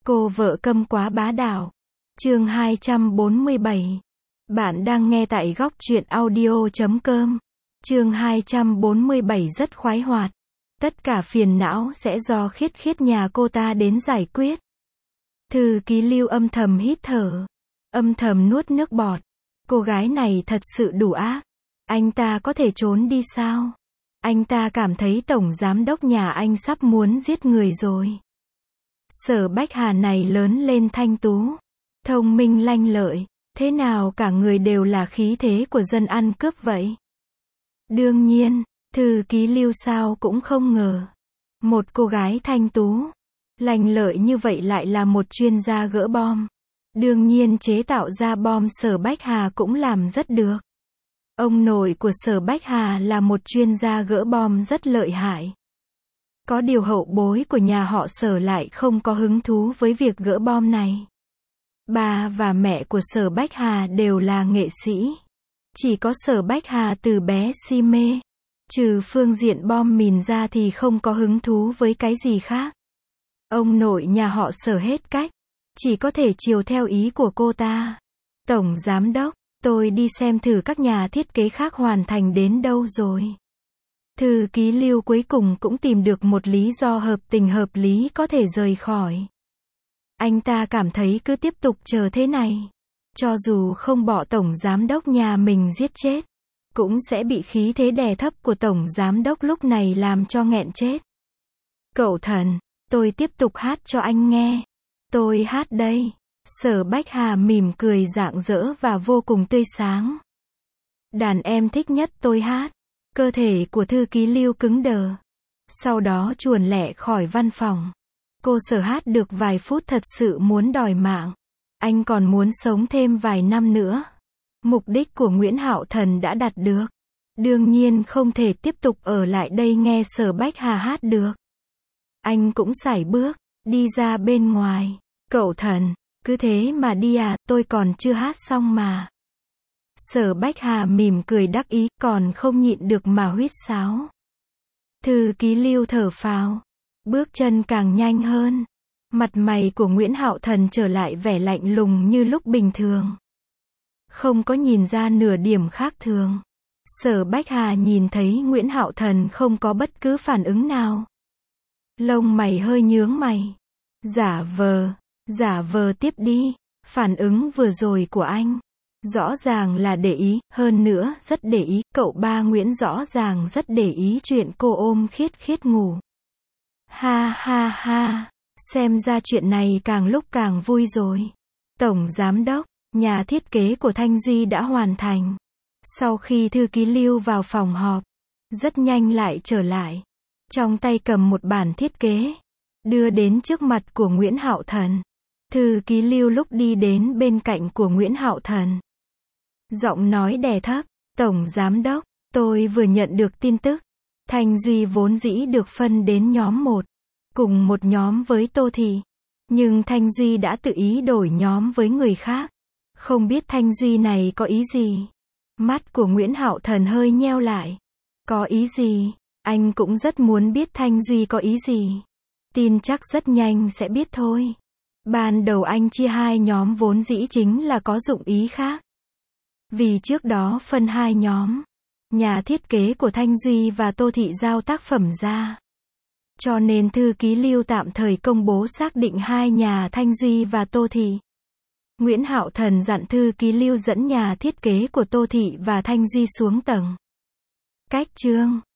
Cô vợ câm quá bá đạo. Chương 247. Bạn đang nghe tại góc truyện audio.com. Chương 247 rất khoái hoạt. Tất cả phiền não sẽ do Khiết Khiết nhà cô ta đến giải quyết. Thư ký Lưu âm thầm hít thở, âm thầm nuốt nước bọt. Cô gái này thật sự đủ ác. Anh ta có thể trốn đi sao? Anh ta cảm thấy tổng giám đốc nhà anh sắp muốn giết người rồi. Sở Bách Hà này lớn lên thanh tú, thông minh lanh lợi, thế nào cả người đều là khí thế của dân ăn cướp vậy. Đương nhiên, thư ký Lưu sao cũng không ngờ, một cô gái thanh tú, lanh lợi như vậy lại là một chuyên gia gỡ bom. Đương nhiên chế tạo ra bom Sở Bách Hà cũng làm rất được. Ông nội của Sở Bách Hà là một chuyên gia gỡ bom rất lợi hại. Có điều hậu bối của nhà họ Sở lại không có hứng thú với việc gỡ bom này. Bà và mẹ của Sở Bách Hà đều là nghệ sĩ. Chỉ có Sở Bách Hà từ bé si mê. Trừ phương diện bom mìn ra thì không có hứng thú với cái gì khác. Ông nội nhà họ Sở hết cách. Chỉ có thể chiều theo ý của cô ta. Tổng giám đốc, tôi đi xem thử các nhà thiết kế khác hoàn thành đến đâu rồi. Thư ký Lưu cuối cùng cũng tìm được một lý do hợp tình hợp lý có thể rời khỏi. Anh ta cảm thấy cứ tiếp tục chờ thế này, cho dù không bỏ tổng giám đốc nhà mình giết chết, cũng sẽ bị khí thế đè thấp của tổng giám đốc lúc này làm cho nghẹn chết. Cậu thần, tôi tiếp tục hát cho anh nghe. Tôi hát đây. Sở Bách Hà mỉm cười rạng rỡ và vô cùng tươi sáng. Đàn em thích nhất tôi hát. Cơ thể của thư ký Lưu cứng đờ. Sau đó chuồn lẹ khỏi văn phòng. Cô Sở hát được vài phút thật sự muốn đòi mạng. Anh còn muốn sống thêm vài năm nữa. Mục đích của Nguyễn Hạo Thần đã đạt được. Đương nhiên không thể tiếp tục ở lại đây nghe Sở Bách Hà hát được. Anh cũng sải bước, đi ra bên ngoài. Cậu thần, cứ thế mà đi à, tôi còn chưa hát xong mà. Sở Bách Hà mỉm cười đắc ý, còn không nhịn được mà huýt sáo. Thư ký Lưu thở phào, bước chân càng nhanh hơn. Mặt mày của Nguyễn Hạo Thần trở lại vẻ lạnh lùng như lúc bình thường. Không có nhìn ra nửa điểm khác thường. Sở Bách Hà nhìn thấy Nguyễn Hạo Thần không có bất cứ phản ứng nào. Lông mày hơi nhướng mày. Giả vờ tiếp đi. Phản ứng vừa rồi của anh rõ ràng là để ý, hơn nữa rất để ý. Cậu ba Nguyễn rõ ràng rất để ý chuyện cô ôm Khiết Khiết ngủ. Ha ha ha, xem ra chuyện này càng lúc càng vui rồi. Tổng giám đốc, nhà thiết kế của Thanh Duy đã hoàn thành. Sau khi thư ký Lưu vào phòng họp, rất nhanh lại trở lại. Trong tay cầm một bản thiết kế, đưa đến trước mặt của Nguyễn Hạo Thần. Thư ký Lưu lúc đi đến bên cạnh của Nguyễn Hạo Thần, giọng nói đè thấp, Tổng giám đốc, tôi vừa nhận được tin tức. Thanh Duy vốn dĩ được phân đến nhóm 1, cùng một nhóm với Tô Thị. Nhưng Thanh Duy đã tự ý đổi nhóm với người khác. Không biết Thanh Duy này có ý gì? Mắt của Nguyễn Hạo Thần hơi nheo lại. Có ý gì? Anh cũng rất muốn biết Thanh Duy có ý gì. Tin chắc rất nhanh sẽ biết thôi. Ban đầu anh chia hai nhóm vốn dĩ chính là có dụng ý khác. Vì trước đó phân hai nhóm, nhà thiết kế của Thanh Duy và Tô Thị giao tác phẩm ra. Cho nên thư ký Lưu tạm thời công bố xác định hai nhà Thanh Duy và Tô Thị. Nguyễn Hạo Thần dặn thư ký Lưu dẫn nhà thiết kế của Tô Thị và Thanh Duy xuống tầng. Cách chương